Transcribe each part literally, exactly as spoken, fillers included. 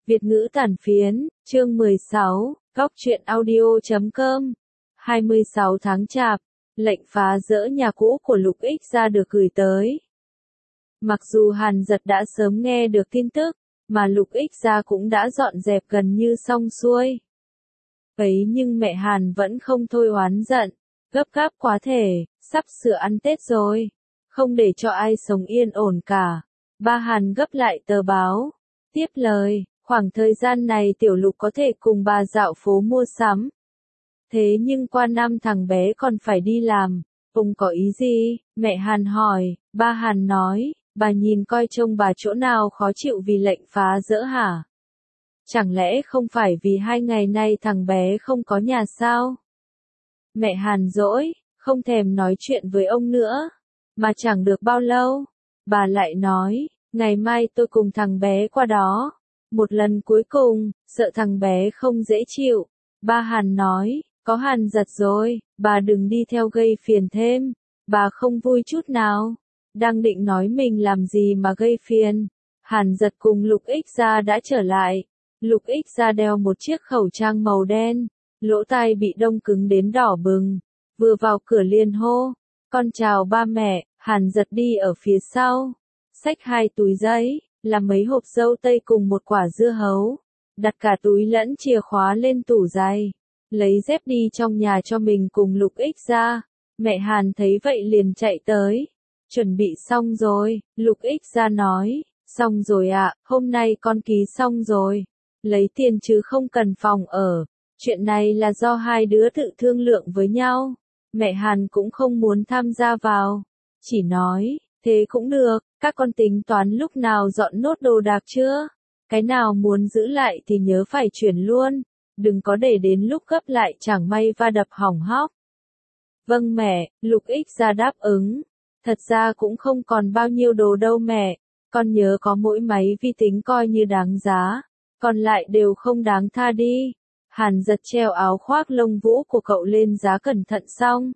Việt ngữ tản phiến, chương mười sáu, góc truyện audio chấm com. hai mươi sáu tháng Chạp, lệnh phá dỡ nhà cũ của Lục Ích Gia được gửi tới. Mặc dù Hàn Dật đã sớm nghe được tin tức, mà Lục Ích Gia cũng đã dọn dẹp gần như xong xuôi. Ấy nhưng mẹ Hàn vẫn không thôi oán giận, gấp gáp quá thể, sắp sửa ăn Tết rồi, không để cho ai sống yên ổn cả. Ba Hàn gấp lại tờ báo, tiếp lời, khoảng thời gian này Tiểu Lục có thể cùng bà dạo phố mua sắm. Thế nhưng qua năm thằng bé còn phải đi làm, ông có ý gì? Mẹ Hàn hỏi, ba Hàn nói, bà nhìn coi trông bà chỗ nào khó chịu vì lệnh phá dỡ hả? Chẳng lẽ không phải vì hai ngày nay thằng bé không có nhà sao? Mẹ Hàn dỗi, không thèm nói chuyện với ông nữa. Mà chẳng được bao lâu, bà lại nói, ngày mai tôi cùng thằng bé qua đó. Một lần cuối cùng, sợ thằng bé không dễ chịu. Ba Hàn nói, có Hàn Dật rồi, bà đừng đi theo gây phiền thêm. Bà không vui chút nào. Đang định nói mình làm gì mà gây phiền. Hàn Dật cùng Lục Ích Gia đã trở lại. Lục Ích Gia đeo một chiếc khẩu trang màu đen, lỗ tai bị đông cứng đến đỏ bừng. Vừa vào cửa liền hô, con chào ba mẹ. Hàn Dật đi ở phía sau, xách hai túi giấy, làm mấy hộp dâu tây cùng một quả dưa hấu, đặt cả túi lẫn chìa khóa lên tủ giày, lấy dép đi trong nhà cho mình cùng Lục Ích Gia. Mẹ Hàn thấy vậy liền chạy tới, chuẩn bị xong rồi. Lục Ích Gia nói, xong rồi ạ, hôm nay con ký xong rồi, lấy tiền chứ không cần phòng ở, chuyện này là do hai đứa tự thương lượng với nhau. Mẹ Hàn cũng không muốn tham gia vào, chỉ nói, thế cũng được, các con tính toán lúc nào dọn nốt đồ đạc chưa? Cái nào muốn giữ lại thì nhớ phải chuyển luôn, đừng có để đến lúc gấp lại chẳng may va đập hỏng hóc. Vâng mẹ, Lục Ích Gia đáp ứng. Thật ra cũng không còn bao nhiêu đồ đâu mẹ, con nhớ có mỗi máy vi tính coi như đáng giá, còn lại đều không đáng tha đi. Hàn Dật treo áo khoác lông vũ của cậu lên giá cẩn thận xong,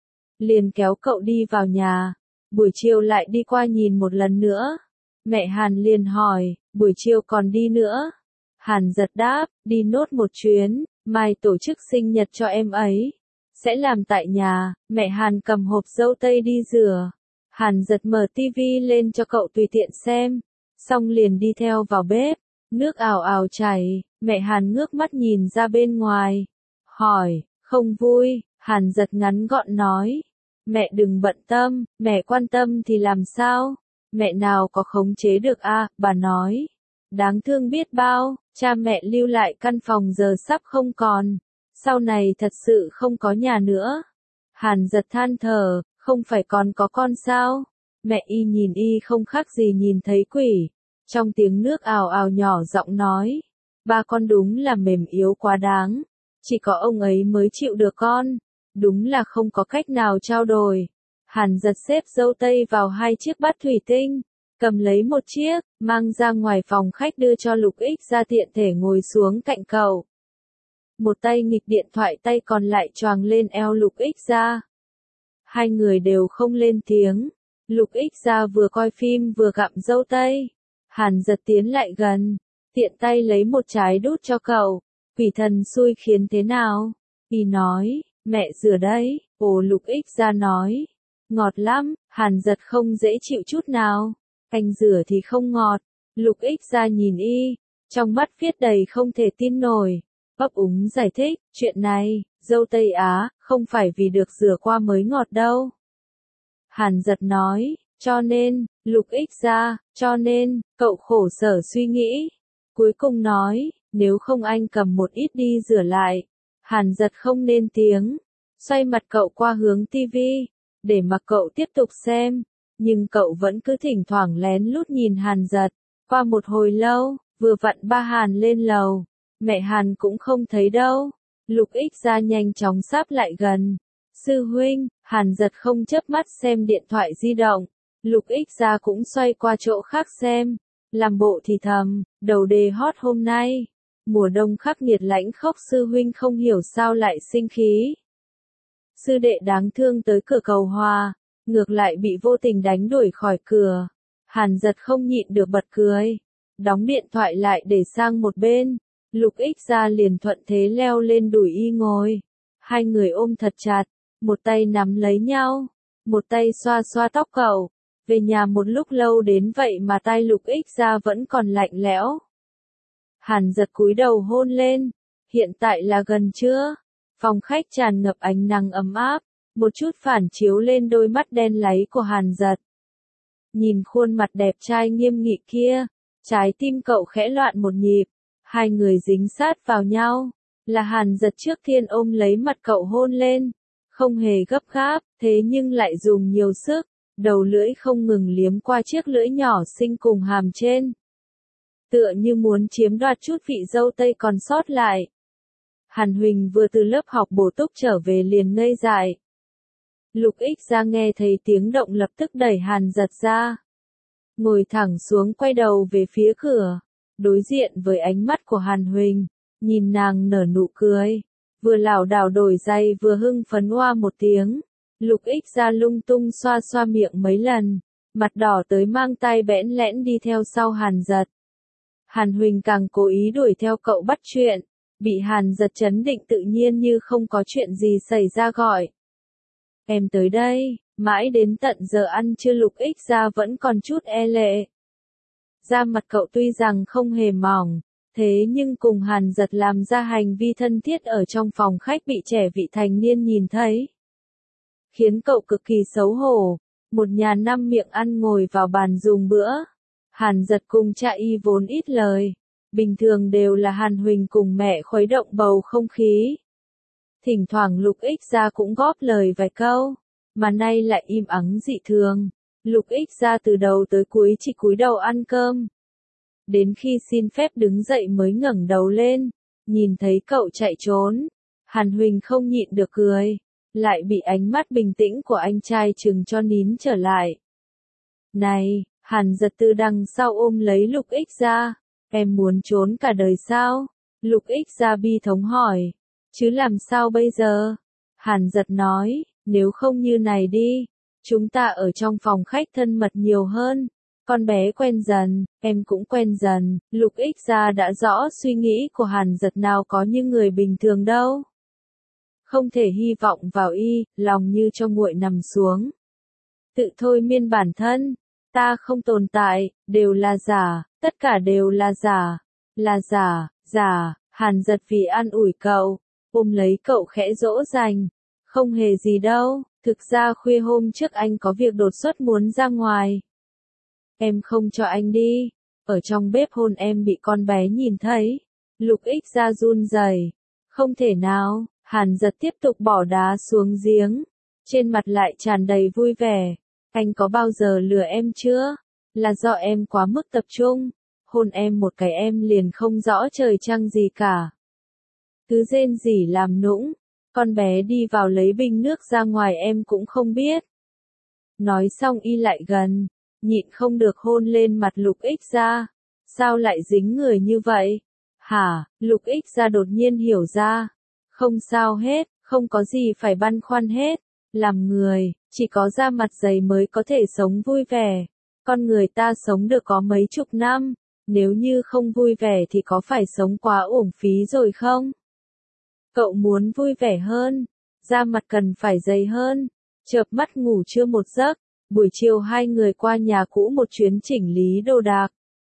liền kéo cậu đi vào nhà. Buổi chiều lại đi qua nhìn một lần nữa. Mẹ Hàn liền hỏi, buổi chiều còn đi nữa? Hàn Dật đáp, đi nốt một chuyến, mai tổ chức sinh nhật cho em ấy. Sẽ làm tại nhà. Mẹ Hàn cầm hộp dâu tây đi rửa. Hàn Dật mở tivi lên cho cậu tùy tiện xem, xong liền đi theo vào bếp. Nước ào ào chảy, mẹ Hàn ngước mắt nhìn ra bên ngoài, hỏi, không vui? Hàn Dật ngắn gọn nói, mẹ đừng bận tâm, mẹ quan tâm thì làm sao? Mẹ nào có khống chế được a? À, bà nói. Đáng thương biết bao, cha mẹ lưu lại căn phòng giờ sắp không còn, sau này thật sự không có nhà nữa. Hàn Dật than thở, không phải còn có con sao? Mẹ y nhìn y không khác gì nhìn thấy quỷ. Trong tiếng nước ào ào nhỏ giọng nói, ba con đúng là mềm yếu quá đáng, chỉ có ông ấy mới chịu được con, đúng là không có cách nào trao đổi. Hàn Dật xếp dâu tây vào hai chiếc bát thủy tinh, cầm lấy một chiếc, mang ra ngoài phòng khách đưa cho Lục Ích Gia tiện thể ngồi xuống cạnh cậu. Một tay nghịch điện thoại, tay còn lại choàng lên eo Lục Ích Gia. Hai người đều không lên tiếng. Lục Ích Gia vừa coi phim vừa gặm dâu tây. Hàn Dật tiến lại gần, tiện tay lấy một trái đút cho cậu. Quỷ thần xui khiến thế nào? Y nói, mẹ rửa đấy. Ồ, Lục Ích Gia nói, ngọt lắm. Hàn Dật không dễ chịu chút nào. Canh rửa thì không ngọt. Lục Ích Gia nhìn y, trong mắt viết đầy không thể tin nổi. Ấp úng giải thích, chuyện này, dâu tây á, không phải vì được rửa qua mới ngọt đâu. Hàn Dật nói, cho nên, Lục Ích Gia, cho nên, cậu khổ sở suy nghĩ. Cuối cùng nói, nếu không anh cầm một ít đi rửa lại. Hàn Dật không nên tiếng, xoay mặt cậu qua hướng tivi, để mặc cậu tiếp tục xem. Nhưng cậu vẫn cứ thỉnh thoảng lén lút nhìn Hàn Dật. Qua một hồi lâu, vừa vặn ba Hàn lên lầu. Mẹ Hàn cũng không thấy đâu. Lục Ích Gia nhanh chóng sáp lại gần. Sư huynh. Hàn Dật không chớp mắt xem điện thoại di động. Lục Ích Gia cũng xoay qua chỗ khác xem. Làm bộ thì thầm, đầu đề hot hôm nay. Mùa đông khắc nghiệt lãnh khốc, sư huynh không hiểu sao lại sinh khí. Sư đệ đáng thương tới cửa cầu hòa, ngược lại bị vô tình đánh đuổi khỏi cửa. Hàn Dật không nhịn được bật cười. đóng điện thoại lại để sang một bên, Lục Ích Gia liền thuận thế leo lên đùi y ngồi. Hai người ôm thật chặt, một tay nắm lấy nhau, một tay xoa xoa tóc cậu. Về nhà một lúc lâu đến vậy mà tai Lục Ích Gia vẫn còn lạnh lẽo. Hàn Giật cúi đầu hôn lên. Hiện tại là gần trưa. Phòng khách tràn ngập ánh nắng ấm áp, một chút phản chiếu lên đôi mắt đen láy của Hàn Giật. Nhìn khuôn mặt đẹp trai nghiêm nghị kia, trái tim cậu khẽ loạn một nhịp. Hai người dính sát vào nhau, là Hàn Giật trước tiên ôm lấy mặt cậu hôn lên. Không hề gấp gáp, thế nhưng lại dùng nhiều sức, đầu lưỡi không ngừng liếm qua chiếc lưỡi nhỏ xinh cùng hàm trên. Tựa như muốn chiếm đoạt chút vị dâu tây còn sót lại. Hàn Huỳnh vừa từ lớp học bổ túc trở về liền ngây dại. Lục Ích Gia nghe thấy tiếng động lập tức đẩy Hàn Giật ra. Ngồi thẳng xuống quay đầu về phía cửa, đối diện với ánh mắt của Hàn Huỳnh, nhìn nàng nở nụ cười, vừa lảo đảo đổi giày vừa hưng phấn oa một tiếng. Lục Ích Gia lung tung xoa xoa miệng mấy lần, mặt đỏ tới mang tay bẽn lẽn đi theo sau Hàn Giật. Hàn Huỳnh càng cố ý đuổi theo cậu bắt chuyện, bị Hàn Giật trấn định tự nhiên như không có chuyện gì xảy ra gọi. Em tới đây, mãi đến tận giờ ăn trưa Lục Ích Gia vẫn còn chút e lệ. Da mặt cậu tuy rằng không hề mỏng, thế nhưng cùng Hàn Giật làm ra hành vi thân thiết ở trong phòng khách bị trẻ vị thành niên nhìn thấy. Khiến cậu cực kỳ xấu hổ, một nhà năm miệng ăn ngồi vào bàn dùng bữa. Hàn Giật cùng cha y vốn ít lời, bình thường đều là Hàn Huỳnh cùng mẹ khuấy động bầu không khí. Thỉnh thoảng Lục Ích Gia cũng góp lời vài câu, mà nay lại im ắng dị thường. Lục Ích Gia từ đầu tới cuối chỉ cúi đầu ăn cơm. Đến khi xin phép đứng dậy mới ngẩng đầu lên, nhìn thấy cậu chạy trốn. Hàn Huỳnh không nhịn được cười, lại bị ánh mắt bình tĩnh của anh trai chừng cho nín trở lại. Này, Hàn Giật từ đằng sau ôm lấy Lục Ích Gia, em muốn trốn cả đời sao? Lục Ích Gia bi thống hỏi, chứ làm sao bây giờ? Hàn Giật nói, nếu không như này đi, chúng ta ở trong phòng khách thân mật nhiều hơn, con bé quen dần, em cũng quen dần. Lục Ích Gia đã rõ suy nghĩ của Hàn Giật nào có như người bình thường đâu. Không thể hy vọng vào y, lòng như cho nguội nằm xuống. Tự thôi miên bản thân, ta không tồn tại, đều là giả, tất cả đều là giả, là giả, giả. Hàn Giật vì an ủi cậu, ôm lấy cậu khẽ dỗ dành, không hề gì đâu, thực ra khuya hôm trước anh có việc đột xuất muốn ra ngoài. Em không cho anh đi, ở trong bếp hôn em bị con bé nhìn thấy. Lục Ích Gia run rẩy, không thể nào. Hàn Giật tiếp tục bỏ đá xuống giếng, trên mặt lại tràn đầy vui vẻ. Anh có bao giờ lừa em chưa? Là do em quá mức tập trung, hôn em một cái em liền không rõ trời trăng gì cả. Cứ rên rỉ làm nũng, con bé đi vào lấy bình nước ra ngoài em cũng không biết. Nói xong y lại gần, nhịn không được hôn lên mặt Lục Ích Gia. Sao lại dính người như vậy? Hả? Lục Ích Gia đột nhiên hiểu ra. Không sao hết, không có gì phải băn khoăn hết. Làm người, chỉ có da mặt dày mới có thể sống vui vẻ. Con người ta sống được có mấy chục năm, nếu như không vui vẻ thì có phải sống quá uổng phí rồi không? Cậu muốn vui vẻ hơn, da mặt cần phải dày hơn. Chợp mắt ngủ trưa một giấc, buổi chiều hai người qua nhà cũ một chuyến chỉnh lý đồ đạc.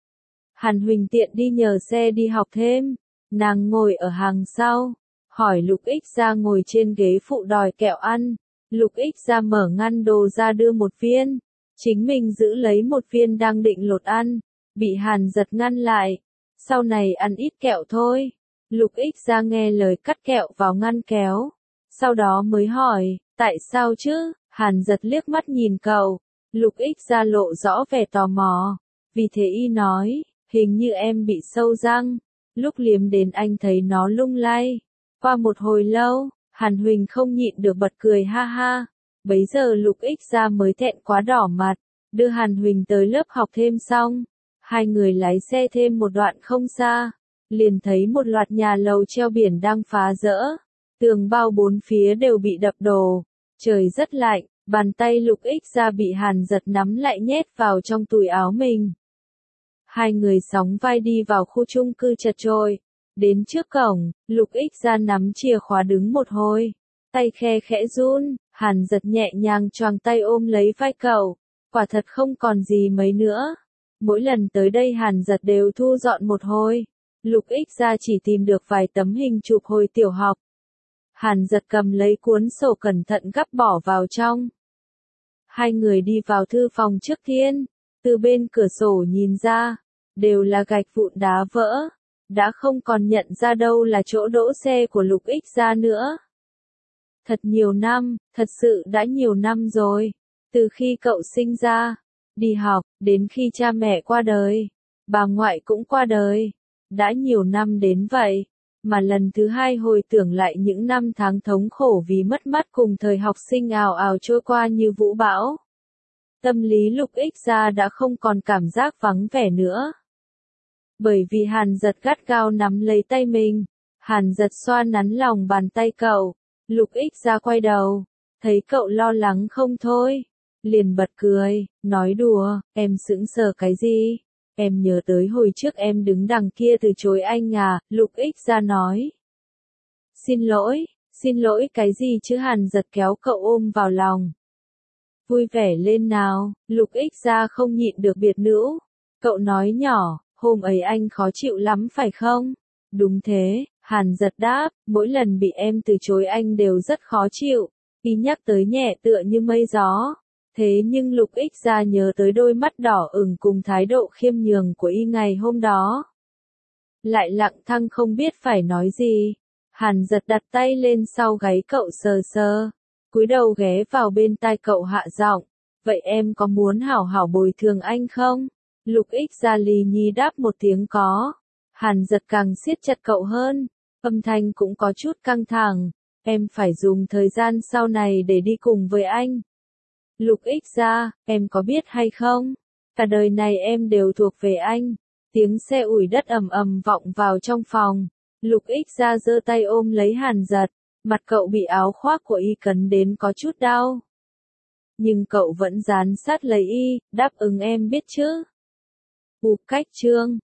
Hàn Huỳnh tiện đi nhờ xe đi học thêm, nàng ngồi ở hàng sau. Hỏi Lục Ích Gia ngồi trên ghế phụ đòi kẹo ăn. Lục Ích Gia mở ngăn đồ ra đưa một viên, chính mình giữ lấy một viên đang định lột ăn, bị Hàn Giật ngăn lại. Sau này ăn ít kẹo thôi. Lục Ích Gia nghe lời cắt kẹo vào ngăn kéo, sau đó mới hỏi, tại sao chứ? Hàn Giật liếc mắt nhìn cậu, Lục Ích Gia lộ rõ vẻ tò mò, vì thế y nói, hình như em bị sâu răng, lúc liếm đến anh thấy nó lung lay. Qua một hồi lâu, Hàn Huỳnh không nhịn được bật cười ha ha. Bấy giờ Lục Ích Gia mới thẹn quá đỏ mặt, đưa Hàn Huỳnh tới lớp học thêm xong. Hai người lái xe thêm một đoạn không xa, liền thấy một loạt nhà lầu treo biển đang phá rỡ. Tường bao bốn phía đều bị đập đổ. Trời rất lạnh, bàn tay Lục Ích Gia bị Hàn Giật nắm lại nhét vào trong túi áo mình. Hai người sóng vai đi vào khu chung cư chật chội. Đến trước cổng, Lục Ích ra nắm chìa khóa đứng một hồi. Tay khe khẽ run, Hàn Giật nhẹ nhàng choàng tay ôm lấy vai cậu. Quả thật không còn gì mấy nữa. Mỗi lần tới đây Hàn Giật đều thu dọn một hồi. Lục Ích ra chỉ tìm được vài tấm hình chụp hồi tiểu học. Hàn Giật cầm lấy cuốn sổ cẩn thận gấp bỏ vào trong. Hai người đi vào thư phòng trước tiên. Từ bên cửa sổ nhìn ra, đều là gạch vụn đá vỡ. Đã không còn nhận ra đâu là chỗ đỗ xe của Lục Ích ra nữa. Thật nhiều năm, thật sự đã nhiều năm rồi. Từ khi cậu sinh ra, đi học, đến khi cha mẹ qua đời, bà ngoại cũng qua đời. Đã nhiều năm đến vậy, mà lần thứ hai hồi tưởng lại những năm tháng thống khổ vì mất mát cùng thời học sinh ào ào trôi qua như vũ bão. Tâm lý Lục Ích ra đã không còn cảm giác vắng vẻ nữa. Bởi vì Hàn Giật gắt gao nắm lấy tay mình, Hàn Giật xoa nắn lòng bàn tay cậu, Lục Ích ra quay đầu, thấy cậu lo lắng không thôi, liền bật cười, nói đùa, em sững sờ cái gì? Em nhớ tới hồi trước em đứng đằng kia từ chối anh à, Lục Ích ra nói. Xin lỗi, xin lỗi cái gì chứ? Hàn Giật kéo cậu ôm vào lòng. Vui vẻ lên nào, Lục Ích ra không nhịn được biệt nữ. Cậu nói nhỏ, hôm ấy anh khó chịu lắm phải không? Đúng thế, Hàn Giật đáp, mỗi lần bị em từ chối anh đều rất khó chịu. Y nhắc tới nhẹ tựa như mây gió. Thế nhưng Lục Ích ra nhớ tới đôi mắt đỏ ửng cùng thái độ khiêm nhường của y ngày hôm đó. Lại lặng thăng không biết phải nói gì. Hàn Giật đặt tay lên sau gáy cậu sờ sờ. Cúi đầu ghé vào bên tai cậu hạ giọng. Vậy em có muốn hảo hảo bồi thường anh không? Lục Ích ra lì nhì đáp một tiếng có. Hàn Giật càng siết chặt cậu hơn. Âm thanh cũng có chút căng thẳng. Em phải dùng thời gian sau này để đi cùng với anh. Lục Ích ra, em có biết hay không? Cả đời này em đều thuộc về anh. Tiếng xe ủi đất ầm ầm vọng vào trong phòng. Lục Ích ra giơ tay ôm lấy Hàn Giật. Mặt cậu bị áo khoác của y cấn đến có chút đau. Nhưng cậu vẫn dán sát lấy y, đáp ứng em biết chứ. Bụp cách chương.